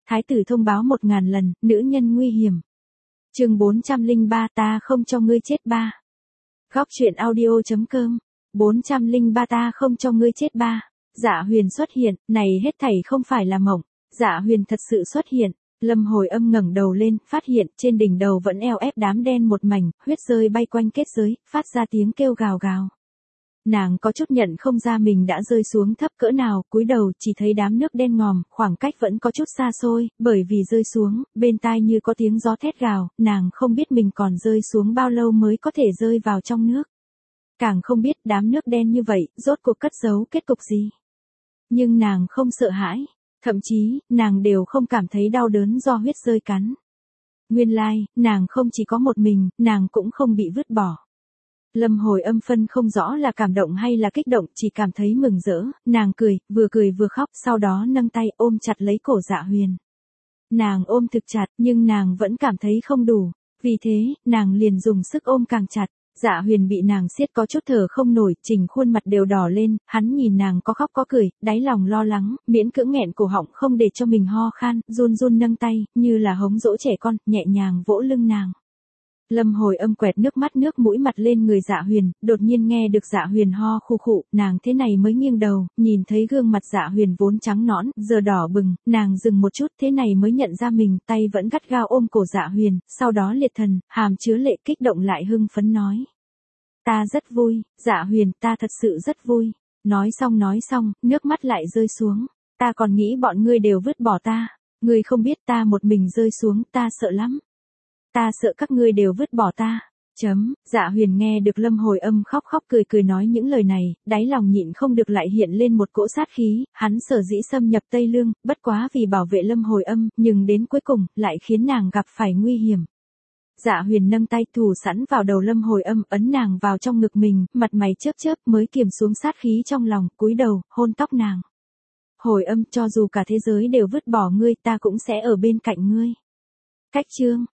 Thái tử thông báo 1000 lần, nữ nhân nguy hiểm. Chương 403 ta không cho ngươi chết ba. Góc truyện audio.com 403 ta không cho ngươi chết ba. Dạ Huyền xuất hiện, này hết thảy không phải là mộng. Dạ Huyền thật sự xuất hiện. Lâm Hồi Âm ngẩng đầu lên, phát hiện trên đỉnh đầu vẫn eo ép đám đen một mảnh, huyết rơi bay quanh kết giới, phát ra tiếng kêu gào gào. Nàng có chút nhận không ra mình đã rơi xuống thấp cỡ nào, cúi đầu chỉ thấy đám nước đen ngòm, khoảng cách vẫn có chút xa xôi, bởi vì rơi xuống, bên tai như có tiếng gió thét gào, nàng không biết mình còn rơi xuống bao lâu mới có thể rơi vào trong nước. Càng không biết đám nước đen như vậy, rốt cuộc cất giấu kết cục gì. Nhưng nàng không sợ hãi, thậm chí, nàng đều không cảm thấy đau đớn do huyết rơi cắn. Nguyên lai, nàng không chỉ có một mình, nàng cũng không bị vứt bỏ. Lâm Hồi Âm phân không rõ là cảm động hay là kích động, chỉ cảm thấy mừng rỡ, nàng cười vừa khóc, sau đó nâng tay ôm chặt lấy cổ Dạ Huyền. Nàng ôm thực chặt, nhưng nàng vẫn cảm thấy không đủ, vì thế, nàng liền dùng sức ôm càng chặt. Dạ Huyền bị nàng siết có chút thở không nổi, chỉnh khuôn mặt đều đỏ lên, hắn nhìn nàng có khóc có cười, đáy lòng lo lắng, miễn cưỡng nghẹn cổ họng không để cho mình ho khan, run run nâng tay, như là hống dỗ trẻ con, nhẹ nhàng vỗ lưng nàng. Lâm Hồi Âm quẹt nước mắt nước mũi mặt lên người Dạ Huyền, đột nhiên nghe được Dạ Huyền ho khụ khụ, nàng thế này mới nghiêng đầu, nhìn thấy gương mặt Dạ Huyền vốn trắng nõn, giờ đỏ bừng, nàng dừng một chút, thế này mới nhận ra mình, tay vẫn gắt gao ôm cổ Dạ Huyền, sau đó liệt thần, hàm chứa lệ kích động lại hưng phấn nói. Ta rất vui, Dạ Huyền, ta thật sự rất vui. Nói xong, nước mắt lại rơi xuống. Ta còn nghĩ bọn ngươi đều vứt bỏ ta. Ngươi không biết ta một mình rơi xuống, ta sợ lắm. Ta sợ các ngươi đều vứt bỏ ta. Dạ Huyền nghe được Lâm Hồi Âm khóc cười nói những lời này, đáy lòng nhịn không được lại hiện lên một cỗ sát khí, hắn sở dĩ xâm nhập Tây Lương, bất quá vì bảo vệ Lâm Hồi Âm, nhưng đến cuối cùng, lại khiến nàng gặp phải nguy hiểm. Dạ Huyền nâng tay thủ sẵn vào đầu Lâm Hồi Âm, ấn nàng vào trong ngực mình, mặt mày chớp mới kiềm xuống sát khí trong lòng, cúi đầu, hôn tóc nàng. Hồi Âm, cho dù cả thế giới đều vứt bỏ ngươi, ta cũng sẽ ở bên cạnh ngươi. Cách chương